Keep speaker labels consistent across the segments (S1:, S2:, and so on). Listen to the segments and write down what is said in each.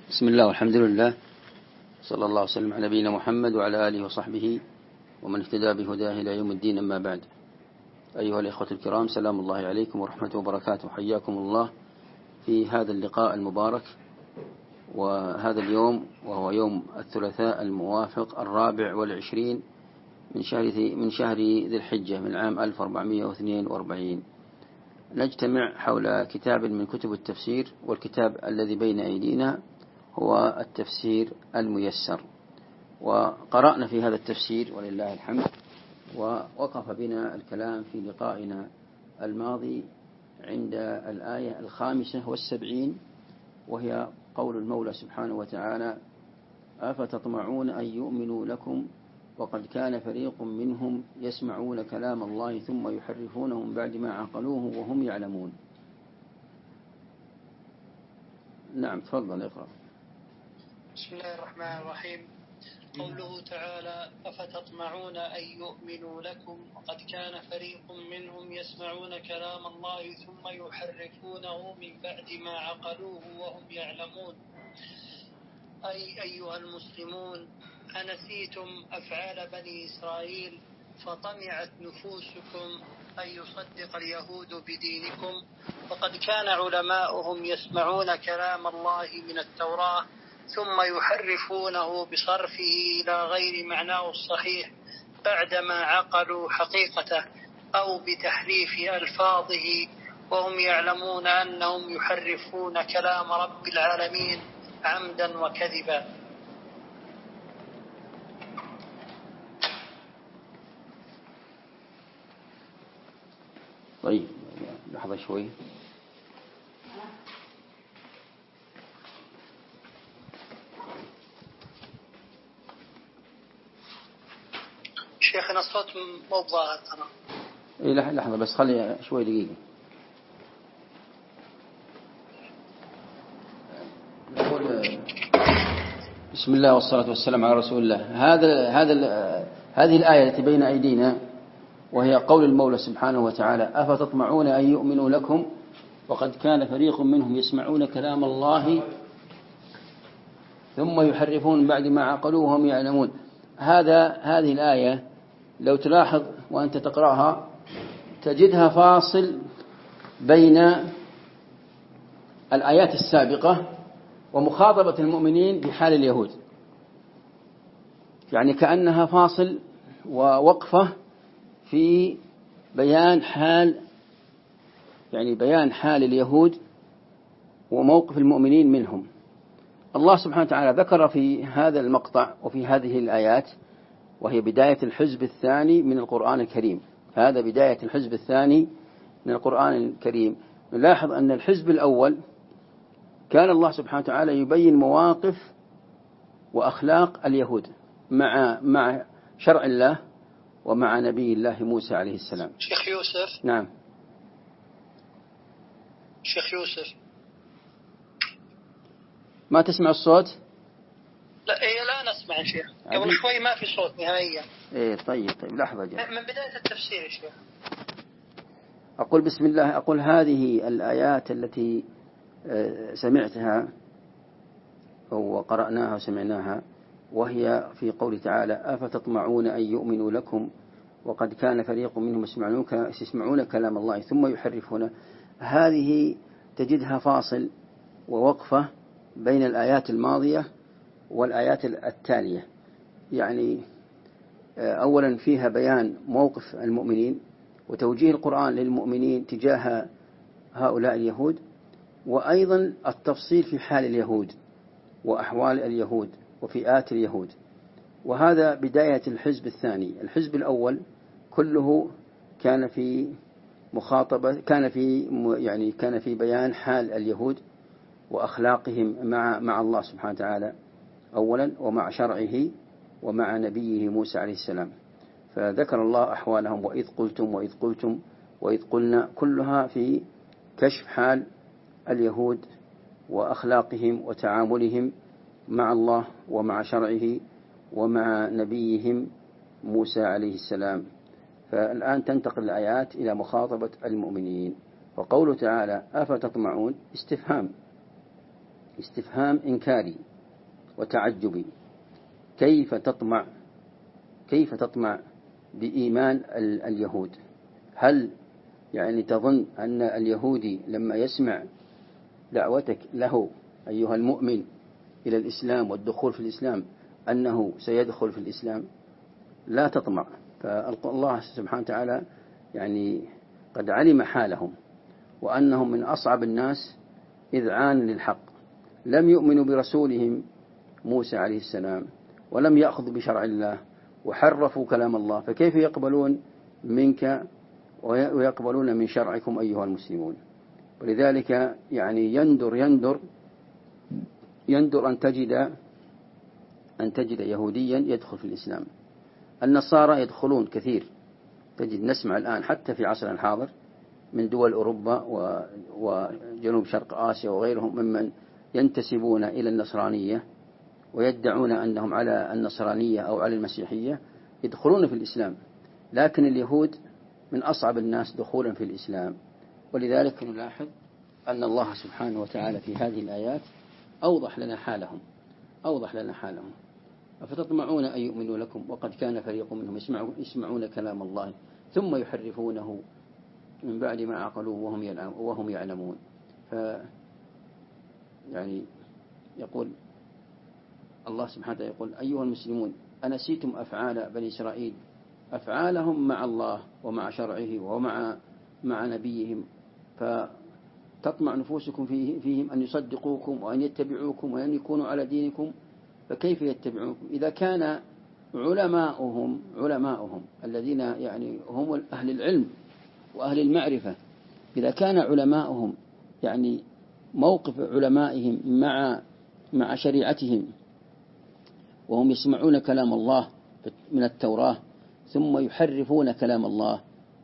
S1: بسم الله والحمد لله، صلى الله وسلم على نبينا محمد وعلى آله وصحبه ومن اهتدى بهداه إلى يوم الدين. أما بعد، أيها الإخوة الكرام، سلام الله عليكم ورحمته وبركاته. حياكم الله في هذا اللقاء المبارك وهذا اليوم، وهو يوم الثلاثاء الموافق 24 من شهر ذي الحجة من عام 1442. نجتمع حول كتاب من كتب التفسير، والكتاب الذي بين أيدينا هو التفسير الميسر. وقرأنا في هذا التفسير ولله الحمد، ووقف بنا الكلام في لقائنا الماضي عند الآية 75، وهي قول المولى سبحانه وتعالى: أفتطمعون أن يؤمنوا لكم وقد كان فريق منهم يسمعون كلام الله ثم يحرفونه من بعد ما عقلوه وهم يعلمون. نعم، تفضل اقرأ.
S2: بسم الله الرحمن الرحيم. قوله تعالى: أفتطمعون أن يؤمنوا لكم وقد كان فريق منهم يسمعون كلام الله ثم يحرفونه من بعد ما عقلوه وهم يعلمون. أي أيها المسلمون، أنسيتم أفعال بني إسرائيل فطمعت نفوسكم أن يصدق اليهود بدينكم، وقد كان علماؤهم يسمعون كلام الله من التوراة ثم يحرفونه بصرفه إلى غير معناه الصحيح بعدما عقلوا حقيقته أو بتحريف ألفاظه، وهم يعلمون أنهم يحرفون كلام رب العالمين عمدا وكذبا.
S1: طيب، لحظة شوي.
S2: شيخنا الصوت مو ظاهر ترى.
S1: إيه، لحظة بس، خلي شوي دقيقة. نقول بسم الله والصلاة والسلام على رسول الله. هذه الآية التي بين أيدينا، وهي قول المولى سبحانه وتعالى: أفتطمعون أن يؤمنوا لكم وقد كان فريق منهم يسمعون كلام الله ثم يحرفون بعد ما عقلوه وهم يعلمون. هذه الآية لو تلاحظ وأنت تقرأها تجدها فاصل بين الآيات السابقة ومخاطبة المؤمنين بحال اليهود، يعني كأنها فاصل ووقفة في بيان حال اليهود وموقف المؤمنين منهم. الله سبحانه وتعالى ذكر في هذا المقطع وفي هذه الآيات، وهي بداية الحزب الثاني من القرآن الكريم. هذا بداية الحزب الثاني من القرآن الكريم. نلاحظ أن الحزب الأول كان الله سبحانه وتعالى يبين مواقف وأخلاق اليهود مع شرع الله ومع نبي الله موسى عليه السلام.
S2: شيخ يوسف.
S1: نعم
S2: شيخ يوسف،
S1: ما تسمع الصوت؟
S2: لا نسمع يا شيخ، قبل شوي ما في صوت نهائيا.
S1: طيب لحظة
S2: من بداية التفسير يا شيخ.
S1: أقول بسم الله. أقول هذه الآيات التي سمعتها وقرأناها وسمعناها، وهي في قول تعالى: أفتطمعون أن يؤمنوا لكم وقد كان فريق منهم يسمعون كلام الله ثم يحرفونه. هذه تجدها فاصل ووقفة بين الآيات الماضية والآيات التالية. يعني أولا فيها بيان موقف المؤمنين وتوجيه القرآن للمؤمنين تجاه هؤلاء اليهود، وأيضا التفصيل في حال اليهود وأحوال اليهود وفئات اليهود. وهذا بداية الحزب الثاني. الحزب الأول كله كان في مخاطبة، كان في بيان حال اليهود وأخلاقهم مع الله سبحانه وتعالى أولا، ومع شرعه ومع نبيه موسى عليه السلام. فذكر الله أحوالهم: وإذ قلتم وإذ قلنا، كلها في كشف حال اليهود وأخلاقهم وتعاملهم مع الله ومع شرعه ومع نبيهم موسى عليه السلام. فالآن تنتقل الآيات إلى مخاطبة المؤمنين. وقوله تعالى: أفتطمعون، استفهام، استفهام إنكاري وتعجبي. كيف تطمع بإيمان اليهود؟ هل يعني تظن أن اليهودي لما يسمع دعوتك له أيها المؤمن إلى الإسلام والدخول في الإسلام أنه سيدخل في الإسلام؟ لا تطمع. فالله سبحانه وتعالى يعني قد علم حالهم وأنهم من أصعب الناس إذعانا للحق، لم يؤمنوا برسولهم موسى عليه السلام ولم يأخذوا بشرع الله وحرفوا كلام الله، فكيف يقبلون منك ويقبلون من شرعكم أيها المسلمون؟ ولذلك يعني يندر أن تجد يهوديا يدخل في الإسلام. النصارى يدخلون كثير، تجد نسمع الآن حتى في عصرنا الحاضر من دول أوروبا وجنوب شرق آسيا وغيرهم ممن ينتسبون إلى النصرانية ويدعون أنهم على النصرانية أو على المسيحية، يدخلون في الإسلام. لكن اليهود من أصعب الناس دخولا في الإسلام. ولذلك نلاحظ أن الله سبحانه وتعالى في هذه الآيات أوضح لنا حالهم. أفتطمعون أن يؤمنوا لكم وقد كان فريق منهم يسمعون كلام الله ثم يحرفونه من بعد ما عقلوه وهم يعلمون. يعني يقول الله سبحانه وتعالى يقول أيها المسلمون أنسيتم أفعال بني إسرائيل، أفعالهم مع الله ومع شرعه ومع نبيهم، فتطمع نفوسكم فيهم أن يصدقوكم وأن يتبعوكم وأن يكونوا على دينكم، فكيف يتبعوكم إذا كان علماؤهم الذين يعني هم أهل العلم وأهل المعرفة، إذا كان علماؤهم يعني موقف علمائهم مع شريعتهم وهم يسمعون كلام الله من التوراة ثم يحرفون كلام الله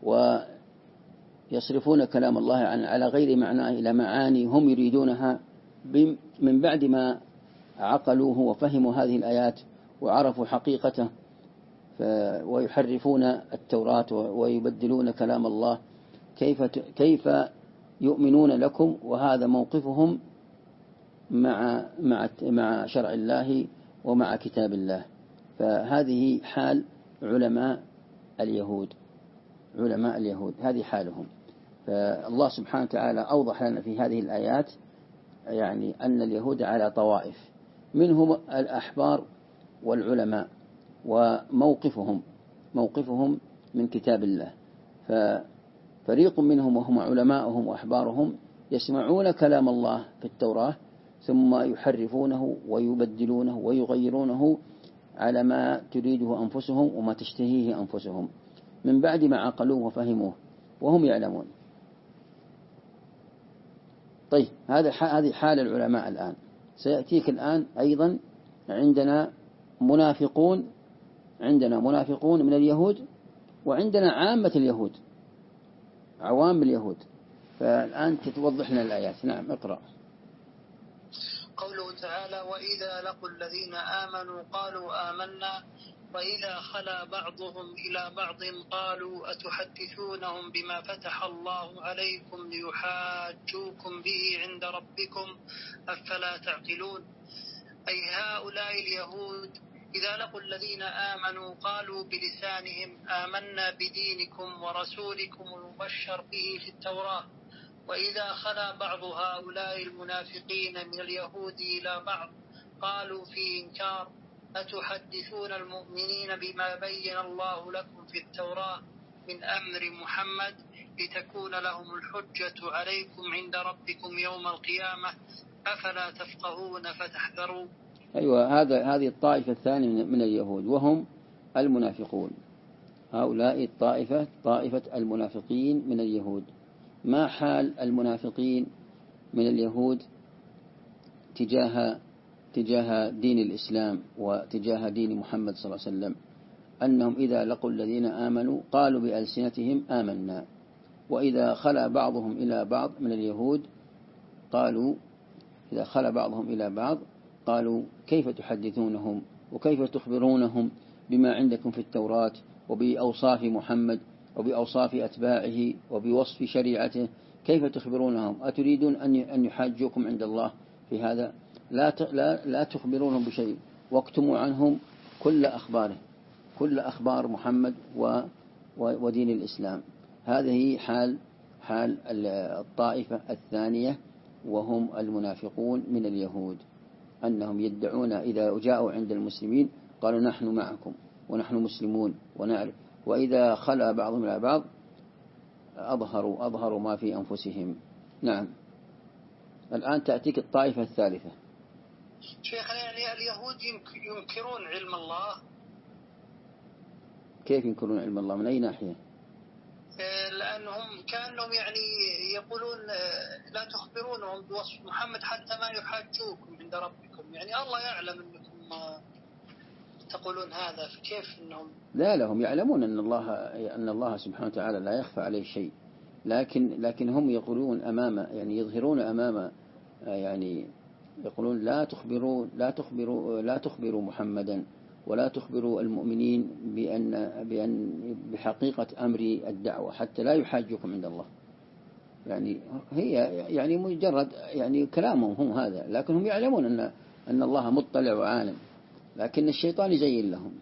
S1: ويصرفون كلام الله على غير معناه إلى معاني هم يريدونها من بعد ما عقلوه وفهموا هذه الآيات وعرفوا حقيقته، ويحرفون التوراة ويبدلون كلام الله، كيف يؤمنون لكم وهذا موقفهم مع شرع الله ومع كتاب الله؟ فهذه حال علماء اليهود، هذه حالهم. فالله سبحانه وتعالى أوضح لنا في هذه الآيات يعني أن اليهود على طوائف، منهم الأحبار والعلماء وموقفهم من كتاب الله. ففريق منهم وهم علماؤهم وأحبارهم يسمعون كلام الله في التوراة ثم يحرفونه ويبدلونه ويغيرونه على ما تريده أنفسهم وما تشتهيه أنفسهم من بعد ما عقلوه وفهموه وهم يعلمون. طيب هذه حال العلماء الآن. سيأتيك الآن أيضا عندنا منافقون من اليهود، وعندنا عامة اليهود، عوام اليهود. فالآن تتوضح لنا الآيات. نعم، اقرأ.
S2: قوله تعالى: وإذا لقوا الذين آمنوا قالوا آمنا وإذا خلا بعضهم إلى بعض قالوا أتحدثونهم بما فتح الله عليكم ليحاجوكم به عند ربكم أفلا تعقلون. أي هؤلاء اليهود إذا لقوا الذين آمنوا قالوا بلسانهم آمنا بدينكم ورسولكم المبشر به في التوراة، وإذا خلا بعض هؤلاء المنافقين من اليهود إلى بعض قالوا في إنكار أتحدثون المؤمنين بما بين الله لكم في التوراة من أمر محمد لتكون لهم الحجة عليكم عند ربكم يوم القيامة أفلا تفقهون فتحذروا.
S1: أيوة، هذه الطائفة الثانية من اليهود وهم المنافقون. هؤلاء طائفة المنافقين من اليهود. ما حال المنافقين من اليهود تجاه دين الإسلام وتجاه دين محمد صلى الله عليه وسلم؟ أنهم إذا لقوا الذين آمنوا قالوا بألسنتهم آمنا، وإذا خلا بعضهم إلى بعض من اليهود قالوا كيف تحدثونهم وكيف تخبرونهم بما عندكم في التوراة وبأوصاف محمد وبأوصاف أتباعه وبوصف شريعته، كيف تخبرونهم؟ أتريدون أن يحاجوكم عند الله في هذا؟ لا تخبرونهم بشيء، واكتموا عنهم كل أخباره، كل أخبار محمد ودين الإسلام. هذه حال الطائفة الثانية، وهم المنافقون من اليهود، أنهم يدعون إذا جاءوا عند المسلمين قالوا نحن معكم ونحن مسلمون ونعرف، وإذا خلا بعضهم إلى بعض أظهروا ما في أنفسهم. نعم. الآن تأتيك الطائفة الثالثة.
S2: شيخنا، يعني اليهود ينكرون علم الله.
S1: كيف ينكرون علم الله؟ من أي ناحية؟
S2: لأنهم كأنهم يعني يقولون لا تخبرونهم بوصف محمد حتى ما يحاجوكم عند ربكم، يعني الله يعلم أنكم تقولون هذا، فكيف أنهم؟
S1: لا، لهم يعلمون أن الله سبحانه وتعالى لا يخفى عليه شيء، لكن هم يقولون يعني يظهرون أمام، يعني يقولون لا تخبروا محمدا ولا تخبروا المؤمنين بحقيقة أمر الدعوة حتى لا يحاجوكم عند الله. يعني هي يعني مجرد يعني كلامهم هم هذا، لكن هم يعلمون أن الله مطلع وعالم، لكن الشيطان يزين لهم.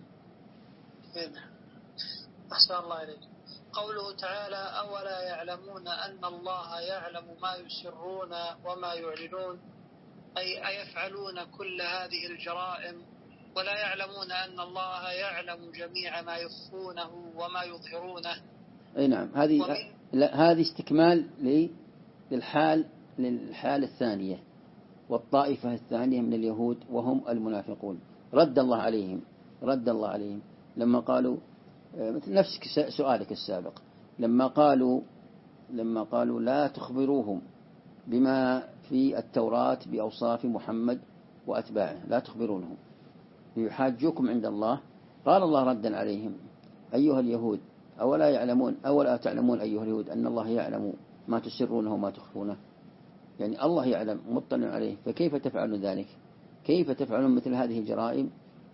S2: أحسن الله إليك. قوله تعالى: أولا يعلمون أن الله يعلم ما يسرون وما يعلنون، أي أيفعلون كل هذه الجرائم ولا يعلمون أن الله يعلم جميع ما يخفونه وما يظهرونه.
S1: أي نعم. هذه استكمال للحال الثانية، والطائفة الثانية من اليهود وهم المنافقون. رد الله عليهم لما قالوا مثل نفس سؤالك السابق، لما قالوا لا تخبروهم بما في التوراة بأوصاف محمد وأتباعه، لا تخبرونهم يحاجوكم عند الله. قال الله ردا عليهم: أيها اليهود أولا تعلمون أيها اليهود أن الله يعلم ما تسرونه وما تخفونه؟ يعني الله يعلم مطلع عليه، فكيف تفعلون ذلك؟ كيف تفعلون مثل هذه الجرائم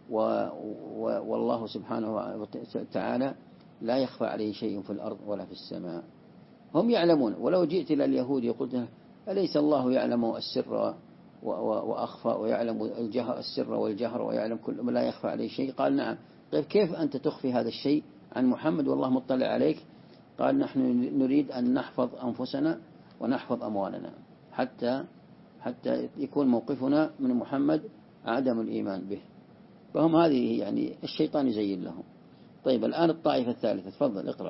S1: والله سبحانه وتعالى لا يخفى عليه شيء في الأرض ولا في السماء؟ هم يعلمون. ولو جئت إلى اليهود يقول: أليس الله يعلم السر وأخفى ويعلم السر والجهر ويعلم كل ما لا يخفى عليه شيء؟ قال: نعم. طيب كيف أنت تخفي هذا الشيء عن محمد والله مطلع عليك؟ قال: نحن نريد أن نحفظ أنفسنا ونحفظ أموالنا حتى يكون موقفنا من محمد عدم الإيمان به. فهم هذه يعني الشيطان يزين لهم. طيب الآن الطائفة الثالثة، تفضل اقرأ.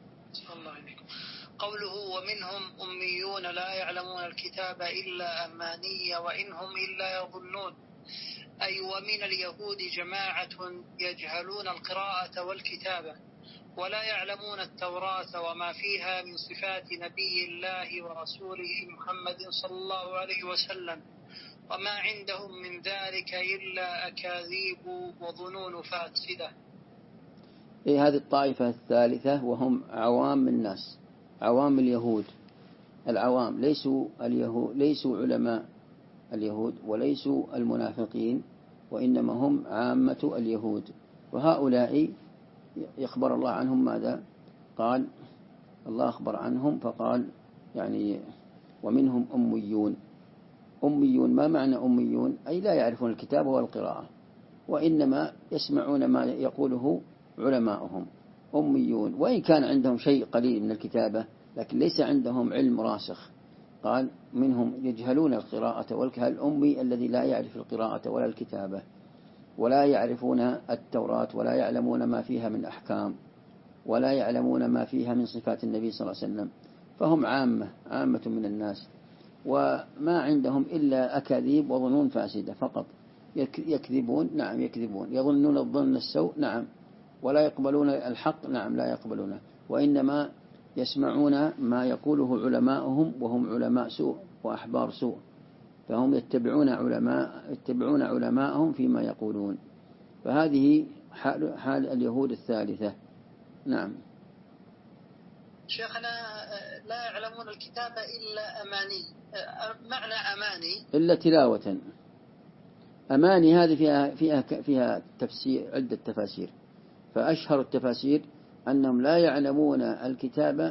S2: قوله: ومنهم أميون لا يعلمون الكتاب إلا أماني وإنهم إلا يظنون، أي ومن اليهود جماعة يجهلون القراءة والكتابة ولا يعلمون التوراة وما فيها من صفات نبي الله ورسوله محمد صلى الله عليه وسلم، وما عندهم من ذلك إلا أكاذيب وظنون فاسدة.
S1: هذه الطائفة الثالثة وهم عوام الناس، عوام اليهود. العوام ليسوا علماء اليهود وليسوا المنافقين، وإنما هم عامة اليهود. وهؤلاء يخبر الله عنهم ماذا؟ قال الله أخبر عنهم فقال يعني ومنهم أميون. ما معنى أميون؟ أي لا يعرفون الكتاب والقراءة، وإنما يسمعون ما يقوله علماؤهم. أميون، وإن كان عندهم شيء قليل من الكتابة لكن ليس عندهم علم راسخ. قال منهم يجهلون القراءة والكتابة، الأمي الذي لا يعرف القراءة ولا الكتابة، ولا يعرفون التوراة ولا يعلمون ما فيها من أحكام، ولا يعلمون ما فيها من صفات النبي صلى الله عليه وسلم. فهم عامة من الناس، وما عندهم إلا أكاذيب وظنون فاسدة فقط. يكذبون، نعم يكذبون، يظنون الظن السوء، نعم، ولا يقبلون الحق، نعم لا يقبلونه، وإنما يسمعون ما يقوله علماؤهم وهم علماء سوء وأحبار سوء، فهم يتبعون علماءهم فيما يقولون. فهذه حال اليهود الثالثة. نعم.
S2: شيخنا، لا يعلمون الكتاب إلا أماني، معنى أماني
S1: إلا تلاوة. أماني هذه فيها تفسير، عدة تفاسير، فأشهر التفاسير أنهم لا يعلمون الكتاب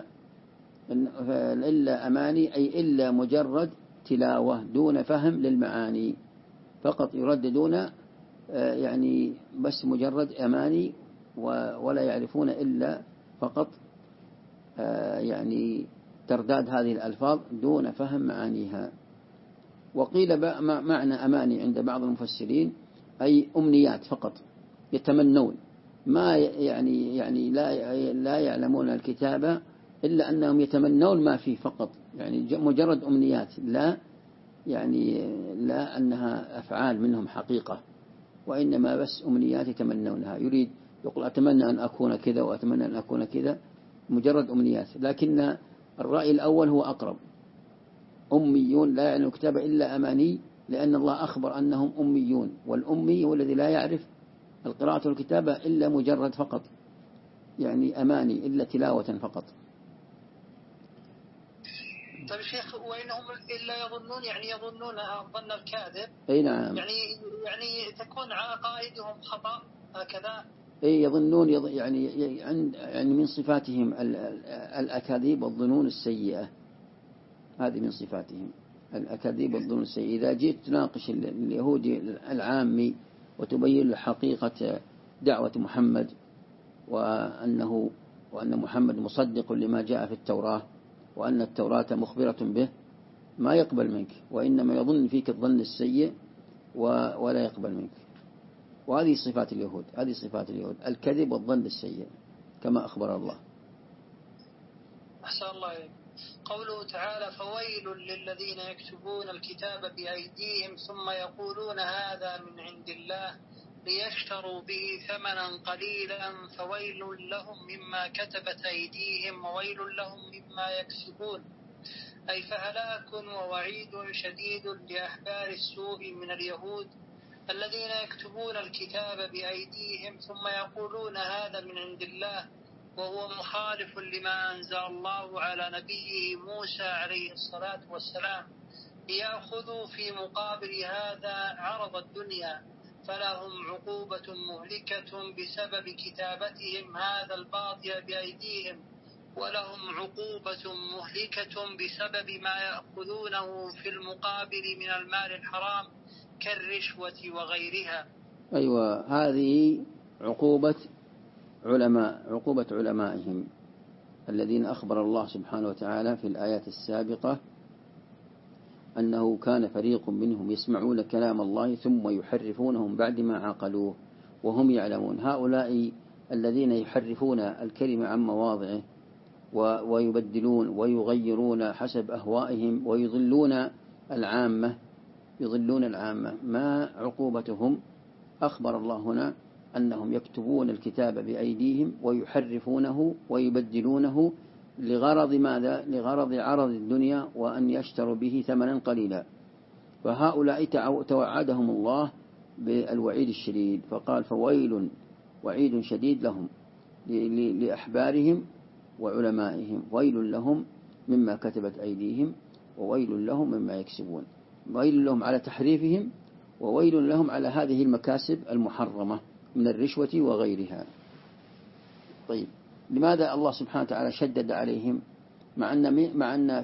S1: إلا أماني، أي إلا مجرد تلاوة دون فهم للمعاني. فقط يرددون يعني بس مجرد أماني، ولا يعرفون إلا فقط يعني ترداد هذه الألفاظ دون فهم معانيها. وقيل معنى أماني عند بعض المفسرين أي أمنيات فقط، يتمنون ما يعني لا يعلمون الكتاب إلا أنهم يتمنون ما فيه فقط، يعني مجرد أمنيات، لا أنها أفعال منهم حقيقة، وإنما بس أمنيات يتمنونها. يقول أتمنى أن أكون كذا وأتمنى أن أكون كذا، مجرد أمنيات. لكن الرأي الأول هو أقرب، أميون لا يعلم الكتاب إلا أماني، لأن الله أخبر أنهم أميون، والأمي هو الذي لا يعرف القراءة والكتابة إلا مجرد فقط، يعني أماني إلا تلاوة فقط.
S2: طيب شيخ، وإنهم إلا يظنون، يعني يظنون ظن الكاذب.
S1: أي نعم.
S2: يعني تكون عقائدهم خطأ هكذا.
S1: أي يظنون يعني من صفاتهم الأكاذيب والظنون السيئة، هذه من صفاتهم الأكاذيب والظنون السيئة. إذا جئت تناقش اليهودي العامي وتبين له حقيقة دعوة محمد وأن محمد مصدق لما جاء في التوراة وأن التوراة مخبرة به، ما يقبل منك، وإنما يظن فيك الظن السيء ولا يقبل منك. وهذه صفات اليهود، الكذب والظن السيء كما أخبر الله.
S2: أحسن الله إليك. قوله تعالى: فويل للذين يكتبون الكتاب بأيديهم ثم يقولون هذا من عند الله ليشتروا به ثمنا قليلا فويل لهم مما كتبت أيديهم وويل لهم مما يكسبون، أي فهلاك ووعيد شديد لأحبار السوء من اليهود الذين يكتبون الكتاب بأيديهم ثم يقولون هذا من عند الله، وهو مخالف لما أنزل الله على نبيه موسى عليه الصلاة والسلام، ليأخذوا في مقابل هذا عرض الدنيا، فلهم عقوبة مهلكة بسبب كتابتهم هذا الباطل بأيديهم، ولهم عقوبة مهلكة بسبب ما يأخذونه في المقابل من المال الحرام كالرشوة وغيرها.
S1: أيوة، هذه عقوبة علمائهم الذين أخبر الله سبحانه وتعالى في الآيات السابقة أنه كان فريق منهم يسمعون كلام الله ثم يحرفونهم بعد ما عقلوه وهم يعلمون. هؤلاء الذين يحرفون الكلمة عن مواضعه ويبدلون ويغيرون حسب أهوائهم ويضلون العامة، ما عقوبتهم؟ أخبر الله هنا أنهم يكتبون الكتاب بأيديهم ويحرفونه ويبدلونه لغرض ماذا؟ لغرض عرض الدنيا وأن يشتروا به ثمنا قليلا. فهؤلاء توعدهم الله بالوعيد الشديد، فقال فويل، وعيد شديد لهم لأحبارهم وعلمائهم، ويل لهم مما كتبت أيديهم وويل لهم مما يكسبون. ويل لهم على تحريفهم وويل لهم على هذه المكاسب المحرمة من الرشوة وغيرها. طيب، لماذا الله سبحانه وتعالى شدد عليهم مع أن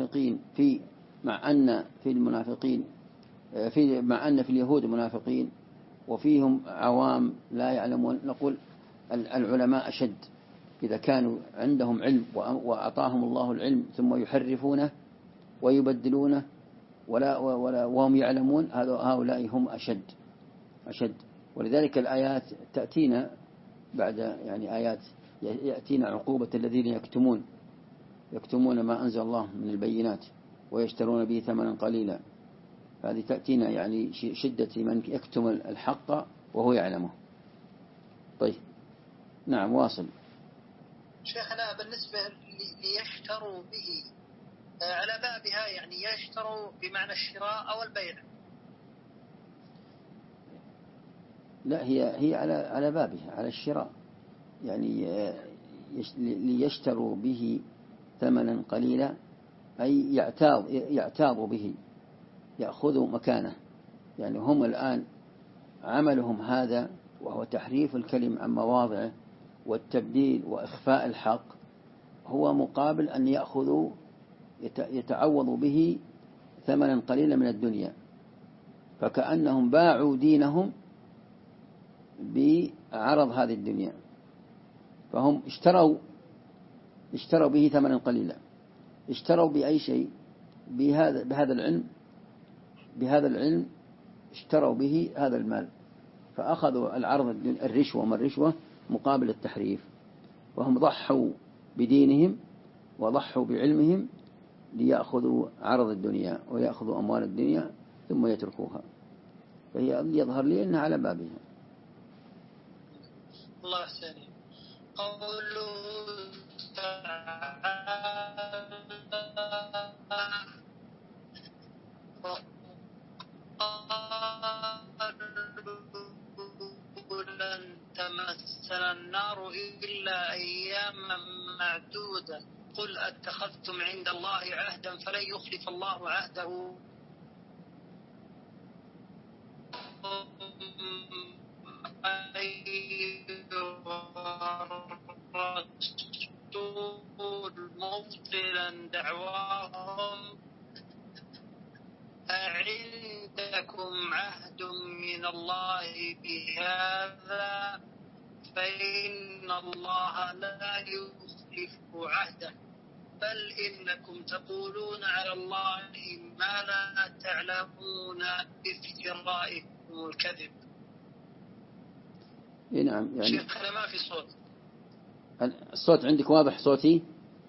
S1: في اليهود منافقين وفيهم عوام لا يعلمون؟ نقول العلماء أشد، إذا كانوا عندهم علم وأعطاهم الله العلم ثم يحرفونه ويبدلونه وهم يعلمون، هؤلاء هم أشد. ولذلك الآيات تأتينا بعد آيات يأتينا عقوبة الذين يكتمون ما أنزل الله من البينات ويشترون به ثمنا قليلا. هذه تأتينا شدة من يكتم الحق وهو يعلمه. طيب، نعم، واصل.
S2: شيخنا، بالنسبة ليشتروا به على بابها، يشتروا بمعنى الشراء أو البيع؟
S1: لا، هي على بابها، على الشراء، ليشتروا به ثمنا قليلا، أي يعتاضوا به، يأخذوا مكانه. هم الآن عملهم هذا وهو تحريف الكلم عن مواضعه والتبديل وإخفاء الحق، هو مقابل أن يأخذوا يتعوضوا به ثمنا قليلا من الدنيا. فكأنهم باعوا دينهم بعرض هذه الدنيا، فهم اشتروا به ثمنا قليلا. اشتروا بأي شيء؟ بهذا العلم اشتروا به هذا المال، فأخذوا العرض الرشوة، ما الرشوة مقابل التحريف، وهم ضحوا بدينهم وضحوا بعلمهم ليأخذوا عرض الدنيا ويأخذوا أموال الدنيا ثم يتركوها. فهي يظهر لي أنها على بابها.
S2: الله سليم. قوله لن تمسنا النار إلا أياما معدودة قل أتخذتم عند الله عهدا فلن يخلف الله عهده مبطلا دعواهم أعندكم عهد من الله بهذا فإن الله لا يخلف عهده بل إنكم تقولون على الله ما لا تعلمون بافترائكم الكذب.
S1: نعم. يعني
S2: شيخنا ما في صوت.
S1: الصوت عندك واضح صوتي؟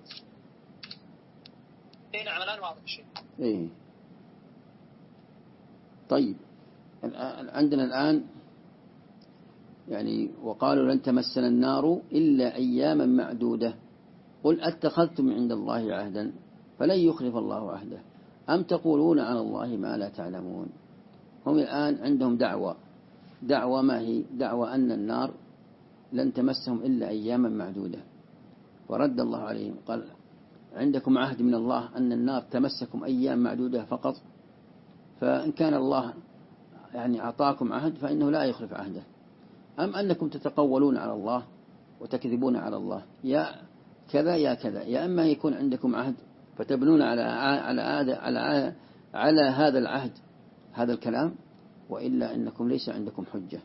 S2: نعم الآن واضح شيء.
S1: طيب عندنا الآن يعني وقالوا لن تمسنا النار إلا أياما معدودة قل أتخذتم عند الله عهدا فلن يخلف الله عهده أم تقولون على الله ما لا تعلمون. هم الآن عندهم دعوة ما هي؟ دعوة أن النار لن تمسهم إلا أياما معدودة، ورد الله عليهم قال عندكم عهد من الله أن النار تمسكم أيام معدودة فقط، فإن كان الله يعني أعطاكم عهد فإنه لا يخلف عهده، أم أنكم تتقولون على الله وتكذبون على الله يا كذا يا كذا، يا أما يكون عندكم عهد فتبنون على هذا العهد هذا الكلام، وإلا أنكم ليس عندكم حجة.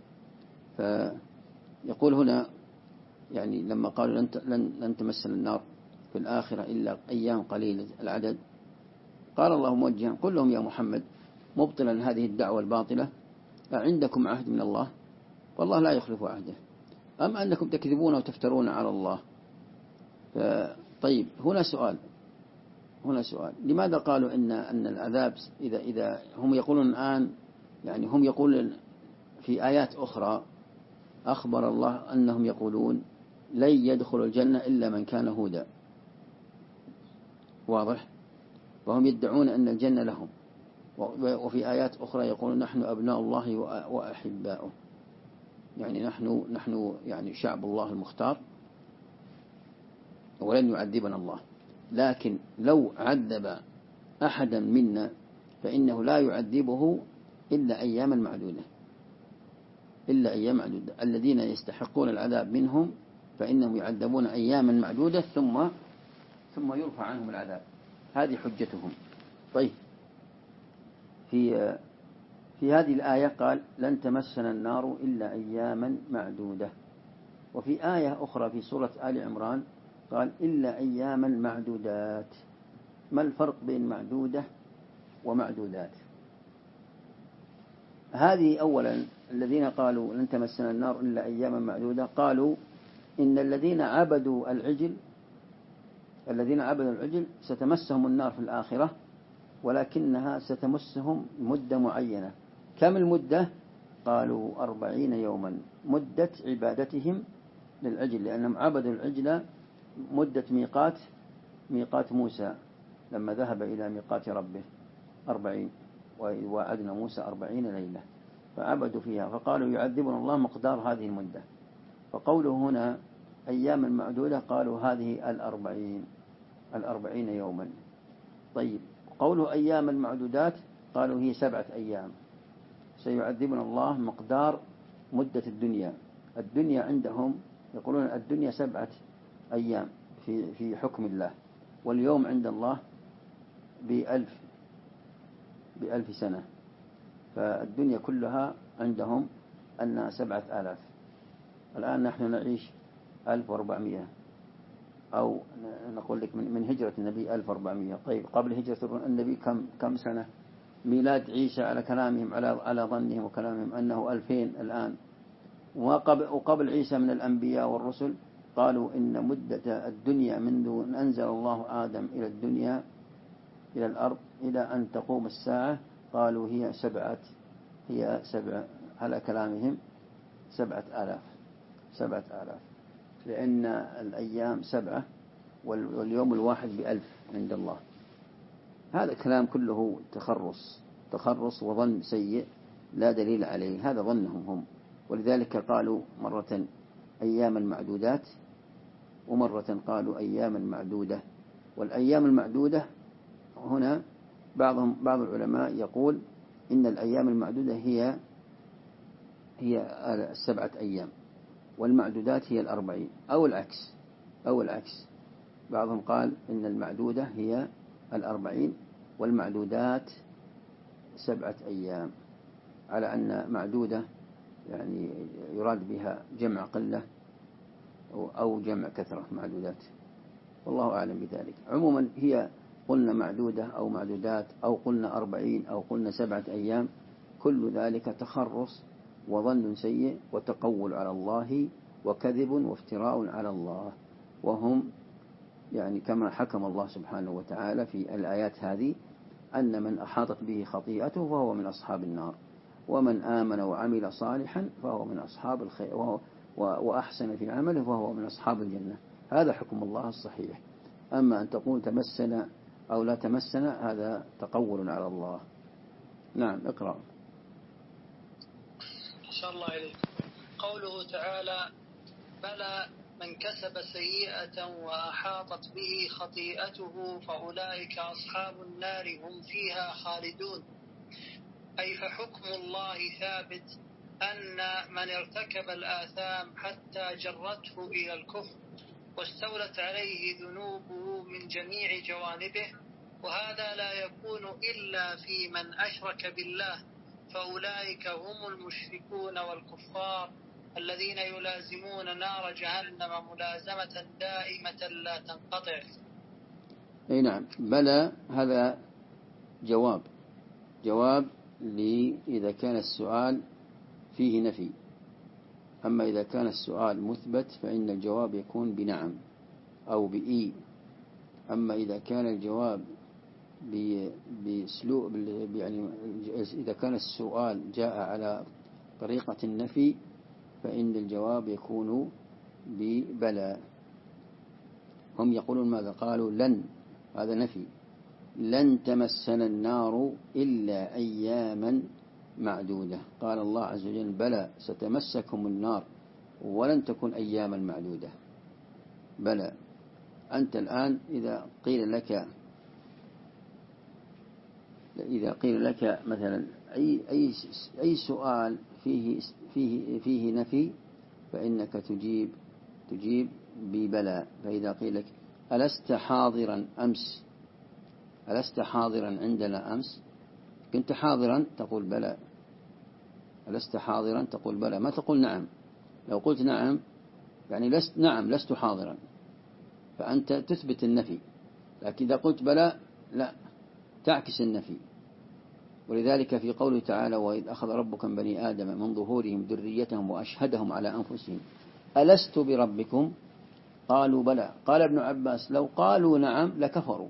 S1: فيقول هنا يعني لما قالوا لن تمسنا النار في الآخرة إلا أيام قليلة العدد، قال الله موجها قل لهم يا محمد مبطلا هذه الدعوة الباطلة عندكم عهد من الله والله لا يخلف عهده أم أنكم تكذبون وتفترون على الله. طيب هنا سؤال لماذا قالوا أن العذاب إذا هم يقولون الآن يعني هم يقولون في آيات أخرى أخبر الله أنهم يقولون لن يدخل الجنة إلا من كان هودا، واضح؟ وهم يدعون أن الجنة لهم، وفي آيات أخرى يقولون نحن أبناء الله وأحباؤه، يعني نحن يعني شعب الله المختار ولن يعذبنا الله، لكن لو عذب أحدا منا فإنه لا يعذبه إلا أياما معدودة، الذين يستحقون العذاب منهم فإنهم يعذبون أياما معدودة ثم يرفع عنهم العذاب. هذه حجتهم. طيب في هذه الآية قال لن تمسنا النار إلا أياما معدودة، وفي آية أخرى في سورة آل عمران قال إلا أياما معدودات. ما الفرق بين معدودة ومعدودات؟ هذه أولا الذين قالوا لن تمسنا النار إلا أياما معدودة قالوا إن الذين عبدوا العجل ستمسهم النار في الآخرة، ولكنها ستمسهم مدة معينة. كم المدة؟ قالوا 40 يوما، مدة عبادتهم للعجل، لأنهم عبدوا العجل مدة ميقات موسى لما ذهب إلى ميقات ربه 40، ووعدنا موسى 40 ليلة فعبدوا فيها، فقالوا يعذبنا الله مقدار هذه المدة. فقوله هنا أيام معدودة قالوا هذه 40 يوما. طيب قوله أيام المعدودات قالوا هي 7 أيام سيعذبنا الله مقدار مدة الدنيا عندهم يقولون الدنيا 7 أيام في حكم الله، واليوم عند الله ب1000 سنة، فالدنيا كلها عندهم أنها 7000. الآن نحن نعيش 1400، أو نقول لك من هجرة النبي 1400. طيب قبل هجرة النبي كم سنة؟ ميلاد عيسى على كلامهم، على ظنهم وكلامهم أنه 2000 الآن. وقبل عيسى من الأنبياء والرسل قالوا إن مدة الدنيا منذ أن أنزل الله آدم إلى الدنيا إلى الأرض إلى أن تقوم الساعة، قالوا هي 7 على كلامهم 7000. لأن الأيام 7 واليوم الواحد ب1000 عند الله. هذا الكلام كله تخرص وظن سيء لا دليل عليه، هذا ظنهم هم. ولذلك قالوا مرة أياما معدودات، ومرة قالوا أياما معدودة. والأيام المعدودة هنا بعض العلماء يقول إن الأيام المعدودة هي 7 أيام، والمعدودات هي 40، أو العكس. بعضهم قال إن المعدودة هي 40 والمعدودات 7 أيام، على أن معدودة يعني يراد بها جمع قلة أو جمع كثرة معدودات، والله أعلم بذلك. عموما هي قلنا معدودة أو معدودات، أو قلنا 40 أو قلنا 7 أيام، كل ذلك تخرص وظن سيء وتقول على الله وكذب وافتراء على الله. وهم يعني كما حكم الله سبحانه وتعالى في الآيات هذه أن من أحاطت به خطيئته فهو من أصحاب النار، ومن آمن وعمل صالحا فهو من أصحاب الخير، وأحسن في عمله فهو من أصحاب الجنة. هذا حكم الله الصحيح. أما أن تقول تمسنا أو لا تمسنا هذا تقول على الله. نعم اقرأ.
S2: إن شاء الله إليك. قوله تعالى: بلى من كسب سيئة وأحاطت به خطيئته فأولئك أصحاب النار هم فيها خالدون. أي فحكم الله ثابت أن من ارتكب الآثام حتى جرته إلى الكفر واستولت عليه ذنوبه من جميع جوانبه، وهذا لا يكون إلا في من أشرك بالله، فأولئك هم المشركون والكفار الذين يلازمون نار جهنم ملازمة دائمة لا تنقطع.
S1: أي نعم. بلى هذا جواب إذا كان السؤال فيه نفي. أما إذا كان السؤال مثبت فإن الجواب يكون بنعم أو بإي. أما إذا كان الجواب بأسلوب يعني إذا كان السؤال جاء على طريقة النفي فإن الجواب يكون ببلى. هم يقولون ماذا؟ قالوا لن، هذا نفي، لن تمسنا النار إلا أياما معدودة. قال الله عز وجل: بلى ستمسكم النار ولن تكون أياما معدودة. بلى. أنت الآن إذا قيل لك مثلا أي سؤال فيه نفي فإنك تجيب ببلى. فإذا قيل لك: ألست حاضرا أمس؟ ألست حاضرا عندنا أمس؟ كنت حاضرا تقول بلى. ألست حاضرا تقول بلى، ما تقول نعم. لو قلت نعم يعني لست حاضرا، فأنت تثبت النفي. لكن إذا قلت بلى لا، تعكس النفي. ولذلك في قوله تعالى: وإذ أخذ ربك من بني آدم من ظهورهم ذريتهم وأشهدهم على أنفسهم ألست بربكم؟ قالوا بلى. قال ابن عباس: لو قالوا نعم لكفروا،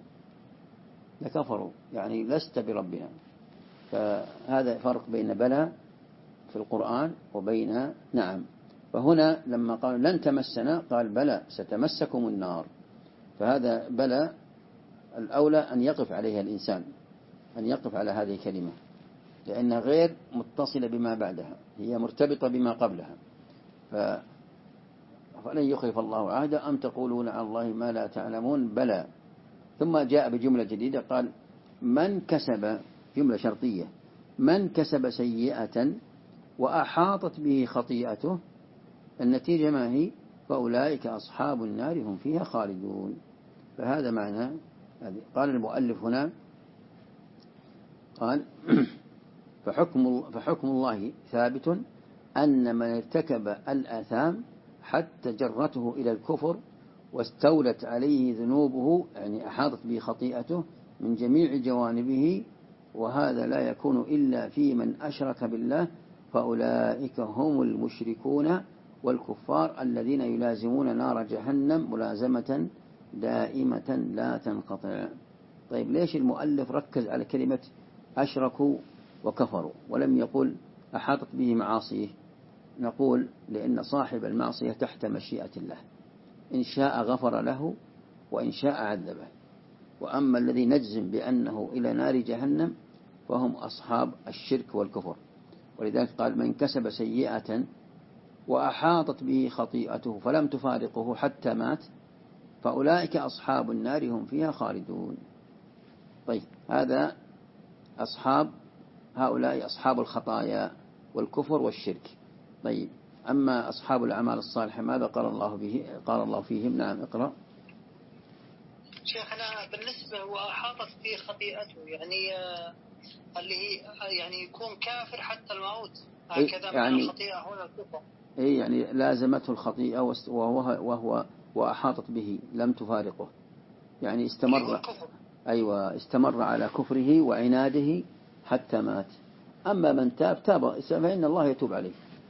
S1: يعني لست بربنا. فهذا فرق بين بلى في القرآن وبين نعم. فهنا لما قال لن تمسنا قال بلى ستمسكم النار، فهذا بلى الأولى أن يقف عليها الإنسان، أن يقف على هذه الكلمة، لأنها غير متصلة بما بعدها، هي مرتبطة بما قبلها. فلن يخلف الله عهده أم تقولون على الله ما لا تعلمون. بلى. ثم جاء بجملة جديدة قال: من كسب، جملة شرطية، من كسب سيئة وأحاطت به خطيئته، النتيجة ما هي؟ فأولئك أصحاب النار هم فيها خالدون. فهذا معنى. قال المؤلف هنا قال فحكم الله ثابت أن من ارتكب الآثام حتى جرته إلى الكفر واستولت عليه ذنوبه، يعني أحاطت به خطيئته من جميع جوانبه، وهذا لا يكون إلا في من أشرك بالله، فأولئك هم المشركون والكفار الذين يلازمون نار جهنم ملازمة دائمة لا تنقطع. طيب ليش المؤلف ركز على كلمة أشركوا وكفروا ولم يقل أحاطت به معاصيه؟ نقول لأن صاحب المعصية تحت مشيئة الله، إن شاء غفر له وإن شاء عذبه. وأما الذي نجزم بأنه إلى نار جهنم فهم أصحاب الشرك والكفر. ولذلك قال من كسب سيئة وأحاطت به خطيئته فلم تفارقه حتى مات فأولئك أصحاب النار هم فيها خالدون. طيب هؤلاء أصحاب الخطايا والكفر والشرك. طيب أما أصحاب الأعمال الصالحة ماذا قال الله فيهم؟ نعم اقرأ.
S2: شيخنا بالنسبة وأحاطت به خطيئته اللي هي يعني يكون كافر حتى الموت، هكذا يعني الخطيئة هنا الكفر.
S1: يعني لازمته الخطيئة وأحاطت به لم تفارقه، يعني استمر على كفره وعناده حتى مات. أما من تاب فإن الله يتوب عليه.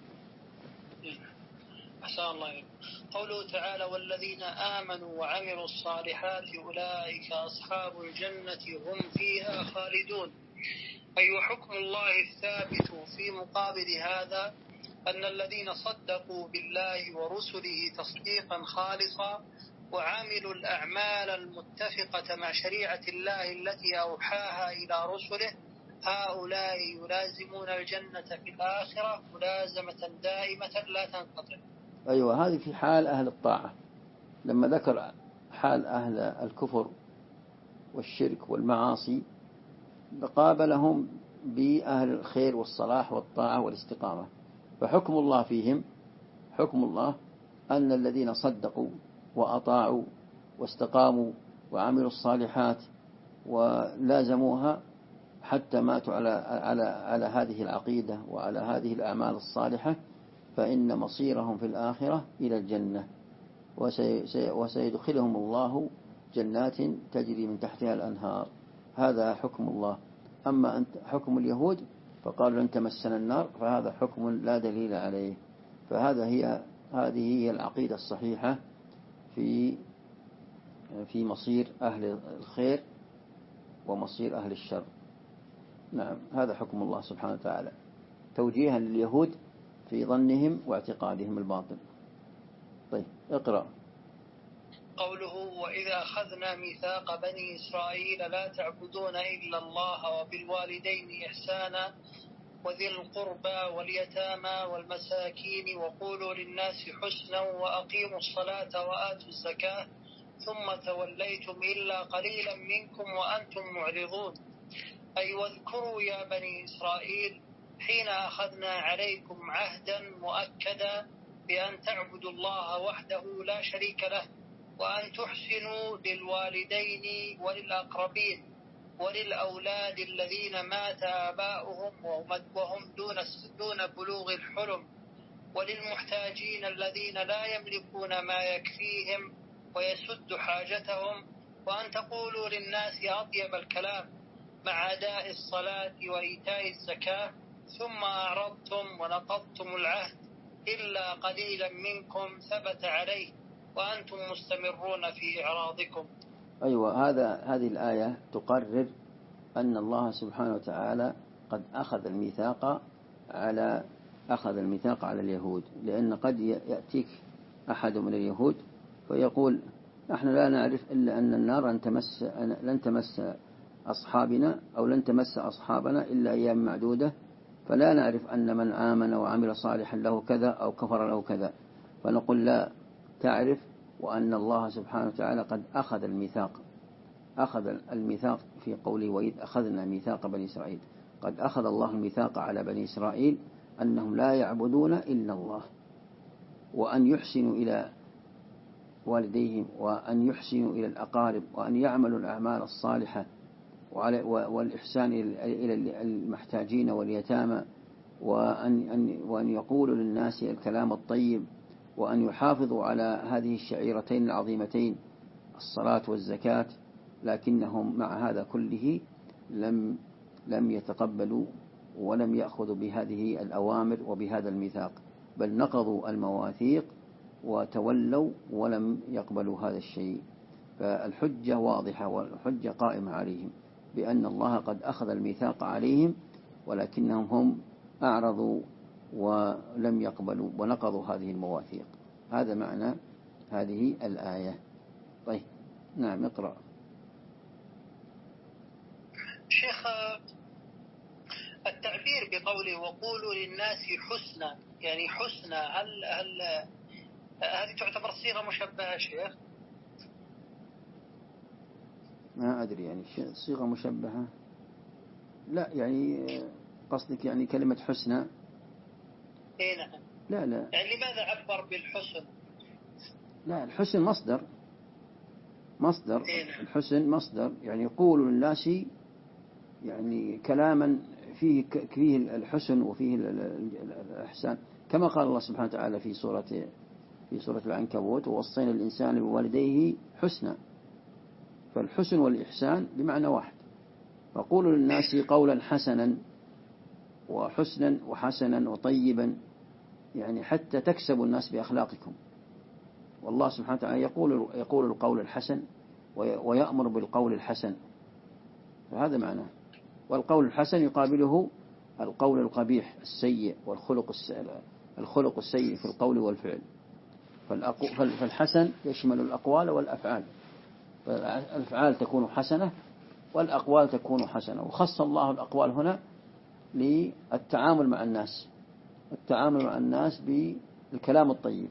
S2: أحسن الله إليك. قوله تعالى والذين آمنوا وعملوا الصالحات أولئك أصحاب الجنة هم فيها خالدون. أي حكم الله الثابت في مقابل هذا أن الذين صدقوا بالله ورسله تصديقا خالصا وعملوا الأعمال المتفقة مع شريعة الله التي أوحاها إلى رسله هؤلاء يلازمون الجنة في الآخرة ملازمة دائمة لا تنقطع.
S1: أيوة، هذه في حال أهل الطاعة. لما ذكر حال أهل الكفر والشرك والمعاصي قابلهم بأهل الخير والصلاح والطاعة والاستقامة. فحكم الله فيهم حكم الله أن الذين صدقوا وأطاعوا واستقاموا وعملوا الصالحات ولازموها حتى ماتوا على هذه العقيدة وعلى هذه الأعمال الصالحة فإن مصيرهم في الآخرة إلى الجنة، وسيدخلهم الله جنات تجري من تحتها الأنهار. هذا حكم الله. أما حكم اليهود فقالوا لن تمسنا النار، فهذا حكم لا دليل عليه. هذه هي العقيدة الصحيحة في مصير أهل الخير ومصير أهل الشر. نعم، هذا حكم الله سبحانه وتعالى توجيها لليهود في ظنهم واعتقادهم الباطل. طيب اقرأ.
S2: قوله وإذا أخذنا ميثاق بني إسرائيل لا تعبدون إلا الله وبالوالدين إحسانا وذي القربى واليتامى والمساكين وقولوا للناس حسنا وأقيموا الصلاة وآتوا الزكاة ثم توليتم إلا قليلا منكم وأنتم معرضون. أي واذكروا يا بني إسرائيل حين أخذنا عليكم عهدا مؤكدا بأن تعبدوا الله وحده لا شريك له وأن تحسنوا للوالدين وللأقربين وللأولاد الذين مات آباؤهم وهم دون بلوغ الحلم وللمحتاجين الذين لا يملكون ما يكفيهم ويسد حاجتهم وأن تقولوا للناس أطيب الكلام مع أداء الصلاة وإيتاء الزكاة ثم أعرضتم ونقضتم العهد إلا قليلا منكم ثبت عليه وأنتم مستمرون في إعراضكم.
S1: أيوة، هذه الآية تقرر أن الله سبحانه وتعالى قد أخذ الميثاق على اليهود، لأن قد يأتيك أحد من اليهود فيقول نحن لا نعرف إلا أن النار لن تمس أصحابنا أو لن تمس أصحابنا إلا أيام معدودة، فلا نعرف أن من آمن وعمل صالحا له كذا أو كفر له كذا. فنقول لا، تعرف وأن الله سبحانه وتعالى قد أخذ الميثاق في قوله وإذ أخذنا ميثاق بني إسرائيل. قد أخذ الله الميثاق على بني إسرائيل أنهم لا يعبدون إلا الله، وأن يحسنوا إلى والديهم وأن يحسنوا إلى الأقارب وأن يعملوا الأعمال الصالحة والإحسان إلى المحتاجين واليتامى، وأن يقولوا للناس الكلام الطيب، وأن يحافظوا على هذه الشعيرتين العظيمتين الصلاة والزكاة. لكنهم مع هذا كله لم يتقبلوا ولم يأخذوا بهذه الأوامر وبهذا الميثاق، بل نقضوا المواثيق وتولوا ولم يقبلوا هذا الشيء. فالحجة واضحة والحجة قائمة عليهم بأن الله قد أخذ الميثاق عليهم، ولكنهم هم أعرضوا ولم يقبلوا ونقضوا هذه المواثيق. هذا معنى هذه الآية. طيب نعم نقرأ.
S2: شيخ، التعبير بقوله وقولوا للناس حسنا، يعني حسنا، هل هذه تعتبر صيغة مشبهة شيخ؟
S1: ما أدري يعني صيغة مشبهة، لا يعني قصدك يعني كلمة حسنى؟
S2: إيه نعم.
S1: لا
S2: يعني لماذا عبر بالحسن؟
S1: لا، الحسن مصدر
S2: إيه نعم.
S1: الحسن مصدر، يعني يقول للناس يعني كلاما فيه الحسن وفيه الإحسان، كما قال الله سبحانه وتعالى في سورة العنكبوت ووصينا الإنسان بوالديه حسنا. فالحسن والإحسان بمعنى واحد. فقولوا للناس قولا حسنا وحسنا وحسنا وطيبا، يعني حتى تكسبوا الناس بأخلاقكم. والله سبحانه وتعالى يقول القول الحسن ويأمر بالقول الحسن، فهذا معناه. والقول الحسن يقابله القول القبيح السيء والخلق السيء في القول والفعل. فالحسن يشمل الأقوال والأفعال، فالأفعال تكون حسنة والأقوال تكون حسنة. وخص الله الأقوال هنا للتعامل مع الناس، التعامل مع الناس بالكلام الطيب.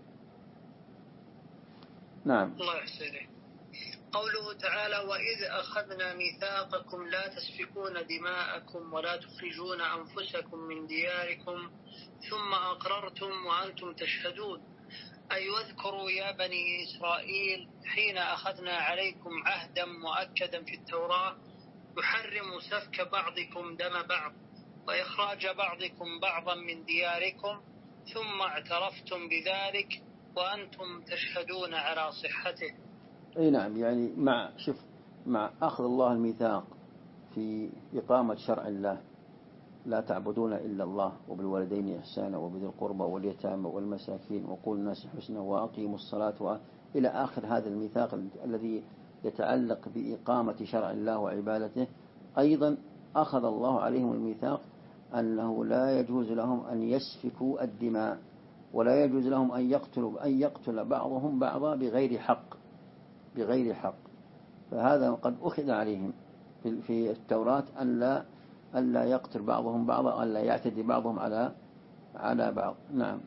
S1: نعم.
S2: الله يحسنك. قوله تعالى وإذ أخذنا ميثاقكم لا تسفكون دماءكم ولا تخرجون أنفسكم من دياركم ثم أقررتم وأنتم تشهدون، أي واذكروا يا بني إسرائيل حين أخذنا عليكم عهدا مؤكدا في التوراة يحرم سفك بعضكم دم بعض وإخراج بعضكم بعضا من دياركم ثم اعترفتم بذلك وأنتم تشهدون على صحته.
S1: أي نعم، يعني مع أخذ الله الميثاق في إقامة شرع الله، لا تعبدون إلا الله وبالوالدين إحسانا وبذي القربى واليتامى والمساكين وقولوا الناس حسنا وأقيموا الصلاة إلى آخر هذا الميثاق الذي يتعلق بإقامة شرع الله وعبادته. أيضا أخذ الله عليهم الميثاق أنه لا يجوز لهم أن يسفكوا الدماء، ولا يجوز لهم أن يقتل بعضهم بعضا بغير حق. فهذا قد أخذ عليهم في التوراة أن لا يقتل بعضهم بعضا، أن لا يعتدي بعضهم على بعض. نعم.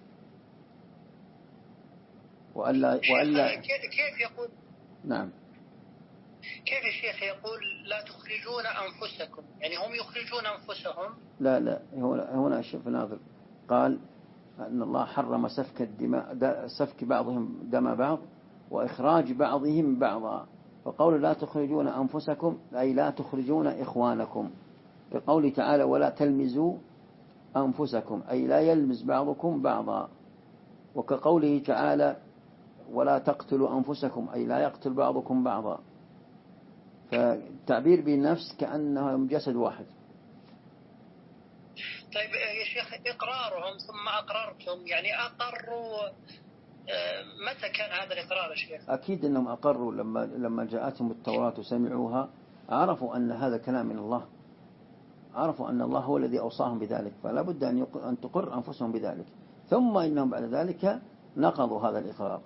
S1: وألا
S2: كيف يقول؟
S1: نعم.
S2: كيف الشيخ يقول لا تخرجون أنفسكم؟ يعني هم يخرجون أنفسهم؟
S1: لا هنا الشيخ ناظر قال أن الله حرم سفك الدماء، سفك بعضهم دم بعض وإخراج بعضهم بعضا. فقول لا تخرجون أنفسكم أي لا تخرجون إخوانكم، كقول تعالى ولا تلمزوا أنفسكم أي لا يلمز بعضكم بعضا، وكقوله تعالى ولا تقتلوا أنفسكم أي لا يقتل بعضكم بعضا. فالتعبير بالنفس كأنهم جسد واحد.
S2: طيب يا شيخ، إقرارهم ثم أقررتم، يعني أقروا، متى كان هذا الإقرار يا شيخ؟
S1: أكيد أنهم أقروا لما جاءتهم التوراة وسمعوها، عرفوا أن هذا كلام من الله، عرفوا أن الله هو الذي أوصاهم بذلك، فلا بد أن تقر أنفسهم بذلك، ثم إنهم بعد ذلك نقضوا هذا الإقرار.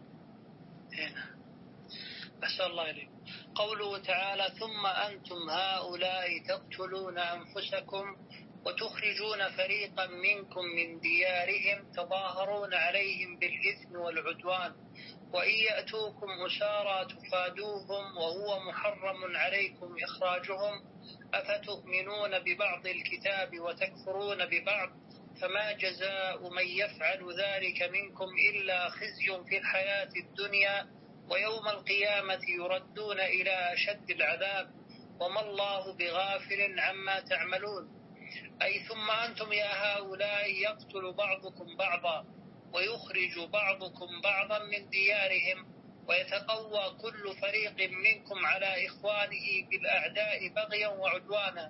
S2: أحسن الله إليك. قوله تعالى ثم أنتم هؤلاء تقتلون أنفسكم وتخرجون فريقا منكم من ديارهم تظاهرون عليهم بالإثم والعدوان وإن يأتوكم أسارى تفادوهم وهو محرم عليكم إخراجهم أفتؤمنون ببعض الكتاب وتكفرون ببعض فما جزاء من يفعل ذلك منكم إلا خزي في الحياة الدنيا ويوم القيامة يردون إلى أشد العذاب وما الله بغافل عما تعملون. أي ثم أنتم يا هؤلاء يقتل بعضكم بعضا ويخرج بعضكم بعضا من ديارهم ويتقوى كل فريق منكم على إخوانه بالأعداء بغيا وعدوانا،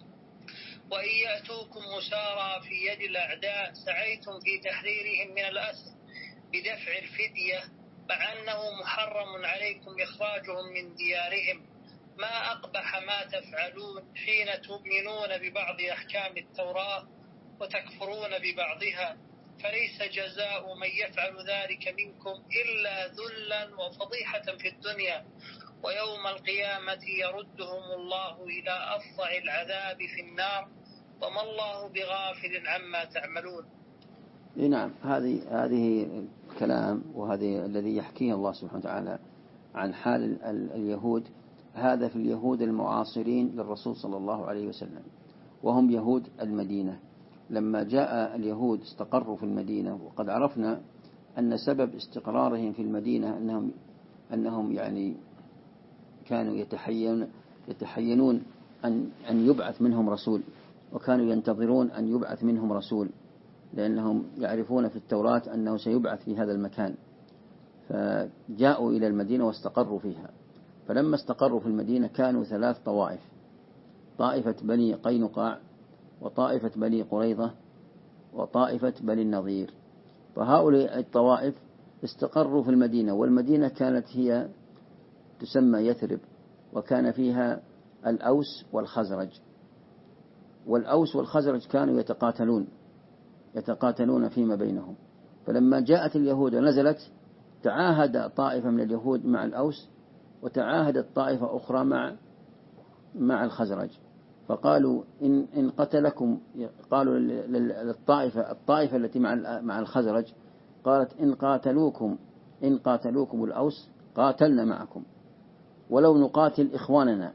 S2: وإن يأتوكم أسارى في يد الأعداء سعيتم في تحريرهم من الأسر بدفع الفدية، مع أنه محرم عليكم إخراجهم من ديارهم. ما أقبح ما تفعلون حين تؤمنون ببعض أحكام التوراة وتكفرون ببعضها، فليس جزاء من يفعل ذلك منكم إلا ذلا وفضيحة في الدنيا، ويوم القيامة يردهم الله إلى أفظع العذاب في النار، وما الله بغافل عما تعملون.
S1: نعم، هذه الكلام، وهذا الذي يحكيه الله سبحانه وتعالى عن حال اليهود، هذا في اليهود المعاصرين للرسول صلى الله عليه وسلم، وهم يهود المدينة. لما جاء اليهود استقروا في المدينة، وقد عرفنا أن سبب استقرارهم في المدينة أنهم يعني كانوا يتحينون أن يبعث منهم رسول، وكانوا ينتظرون أن يبعث منهم رسول، لأنهم يعرفون في التوراة أنه سيبعث في هذا المكان، فجاءوا إلى المدينة واستقروا فيها. فلما استقروا في المدينة كانوا 3 طوائف: طائفة بني قينقاع، وطائفة بني قريظة، وطائفة بني النضير. فهؤلاء الطوائف استقروا في المدينة، والمدينة كانت هي تسمى يثرب، وكان فيها الأوس والخزرج. والأوس والخزرج كانوا يتقاتلون فيما بينهم. فلما جاءت اليهود ونزلت، تعاهد طائفة من اليهود مع الأوس، وتعاهدت طائفة أخرى مع الخزرج، فقالوا إن قتلكم، قالوا الطائفة التي مع الخزرج قالت إن قاتلوكم الأوس قاتلنا معكم، ولو نقاتل إخواننا.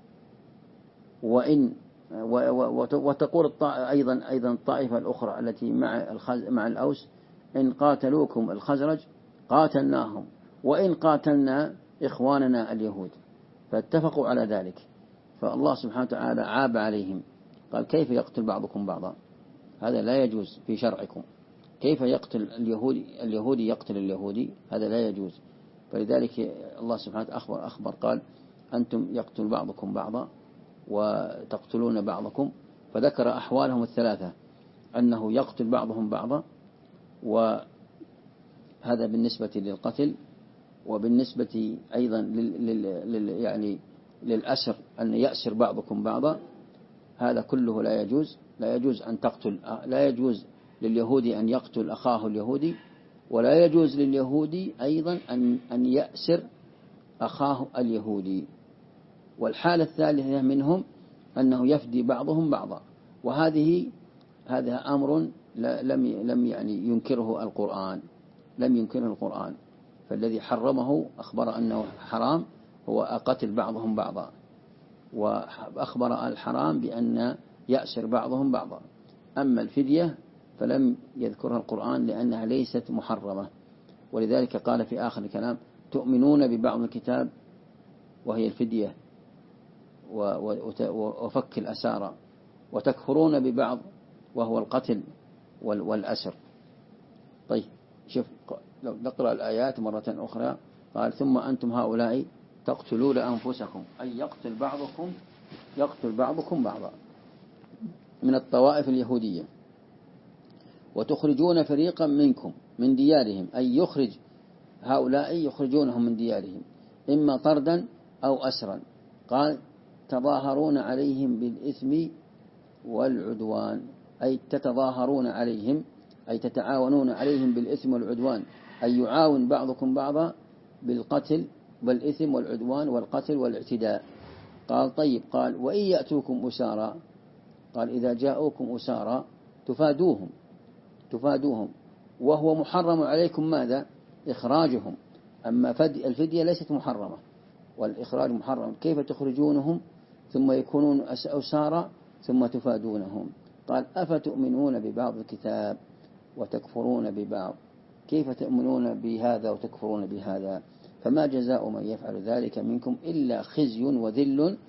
S1: وتقول أيضا الطائفة الأخرى التي مع الأوس: إن قاتلوكم الخزرج قاتلناهم، وإن قاتلنا إخواننا اليهود. فاتفقوا على ذلك. فالله سبحانه وتعالى عاب عليهم، قال: كيف يقتل بعضكم بعضا؟ هذا لا يجوز في شرعكم. كيف يقتل اليهودي يقتل اليهودي؟ هذا لا يجوز. فلذلك الله سبحانه وتعالى أخبر قال: أنتم يقتل بعضكم بعضا وتقتلون بعضكم. فذكر أحوالهم ال3: أنه يقتل بعضهم بعضا، وهذا بالنسبة للقتل، وبالنسبة أيضا يعني للأسر، أن يأسر بعضكم بعضا. هذا كله لا يجوز. لا يجوز لليهودي أن يقتل أخاه اليهودي، ولا يجوز لليهودي أيضا أن يأسر أخاه اليهودي. والحالة الثالثة منهم أنه يفدي بعضهم بعضا، هذا أمر لم يعني ينكره القرآن. فالذي حرمه أخبر أنه حرام هو قتل بعضهم بعضا، وأخبر الحرام بأن يأسر بعضهم بعضا. أما الفدية فلم يذكرها القرآن لأنها ليست محرمة، ولذلك قال في آخر الكلام: تؤمنون ببعض الكتاب، وهي الفدية وفك الأسارى، وتكفرون ببعض، وهو القتل والأسر. طيب، شوف، لو نقرأ الآيات مرة أخرى. قال: ثم أنتم هؤلاء تقتلون أنفسكم، أي يقتل بعضكم بعضا من الطوائف اليهودية، وتخرجون فريقا منكم من ديارهم، أي يخرج هؤلاء، يخرجونهم من ديارهم إما طردا أو أسرا. قال: تظاهرون عليهم بالإثم والعدوان، أي تتظاهرون عليهم، أي تتعاونون عليهم بالإثم والعدوان، أي يعاون بعضكم بعضا بالقتل والإثم والعدوان والقتل والاعتداء. قال: طيب، قال: وإن يأتوكم أسارى، قال: إذا جاءوكم أسارى تفادوهم، وهو محرم عليكم ماذا؟ إخراجهم. أما الفدية ليست محرمة، والإخراج محرم. كيف تخرجونهم ثم يكونون أسارى ثم تفادونهم؟ قال: أفتؤمنون ببعض الكتاب وتكفرون ببعض؟ كيف تؤمنون بهذا وتكفرون بهذا؟ فما جزاء من يفعل ذلك منكم إلا خزي وذل في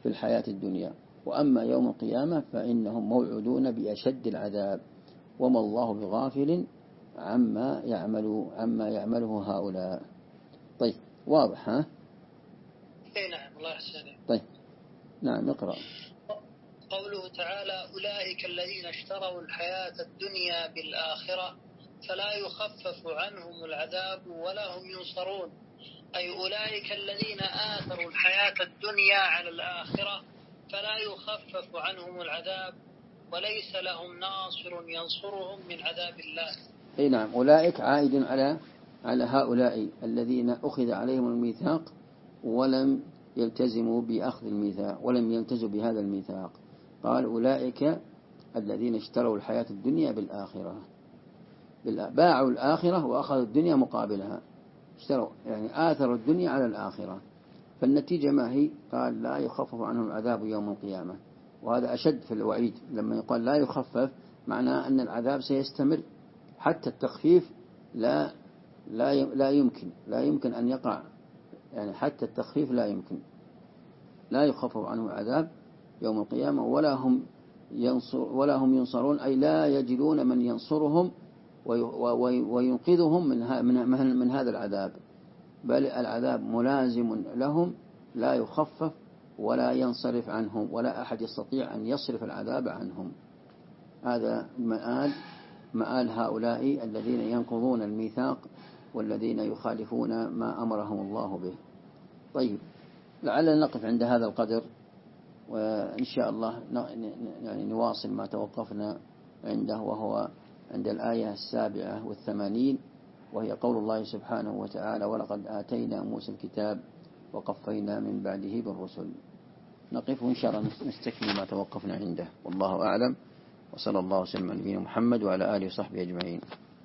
S1: في الحياة الدنيا، وأما يوم القيامة فإنهم موعودون بأشد العذاب، وما الله بغافل عما يعمله هؤلاء. طيب واضح ها؟
S2: نعم الله يحسن.
S1: طيب نعم اقرأ.
S2: قوله تعالى أولئك الذين اشتروا الحياة الدنيا بالآخرة فلا يخفف عنهم العذاب ولا هم ينصرون، أي أولئك الذين آثروا الحياة الدنيا على الآخرة فلا يخفف عنهم العذاب وليس لهم ناصر ينصرهم من عذاب الله.
S1: أي نعم، أولئك عائد على هؤلاء الذين أخذ عليهم الميثاق ولم يلتزموا بأخذ الميثاق، ولم يلتزموا بهذا الميثاق. قال أولئك الذين اشتروا الحياة الدنيا بالآخرة، باعوا الآخرة وأخذوا الدنيا مقابلها، اشتروا يعني آثروا الدنيا على الآخرة، فالنتيجة ما هي؟ قال لا يخفف عنهم العذاب يوم القيامة. وهذا أشد في الوعيد، لما يقال لا يخفف معناه أن العذاب سيستمر، حتى التخفيف لا يمكن أن يقع، يعني حتى التخفيف لا يمكن، لا يخفف عنه العذاب يوم القيامة ولا هم ينصرون، أي لا يجدون من ينصرهم وينقذهم من هذا العذاب، بل العذاب ملازم لهم لا يخفف ولا ينصرف عنهم، ولا أحد يستطيع أن يصرف العذاب عنهم. هذا مآل هؤلاء الذين ينقضون الميثاق والذين يخالفون ما أمرهم الله به. طيب لعلنا نقف عند هذا القدر، وإن شاء الله يعني نواصل ما توقفنا عنده، وهو عند الآية 87، وهي قول الله سبحانه وتعالى ولقد آتينا موسى الكتاب وقفينا من بعده بالرسل. نقف إن شاء الله نستكمل ما توقفنا عنده، والله أعلم، وصلى الله وسلم على نبينا محمد وعلى آله وصحبه أجمعين.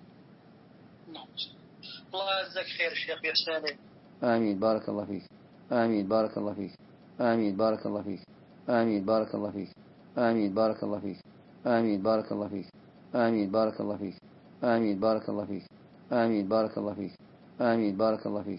S2: الله يجزاك خير شيخ بإحسانك.
S1: آمين بارك الله فيك. آمين بارك الله فيك. آمين بارك الله فيك. آمين بارك الله فيك. آمين بارك الله فيك. آمين بارك الله فيك. آمين بارك الله فيك. آمين بارك الله فيك. آمين بارك الله فيك. آمين بارك الله فيك.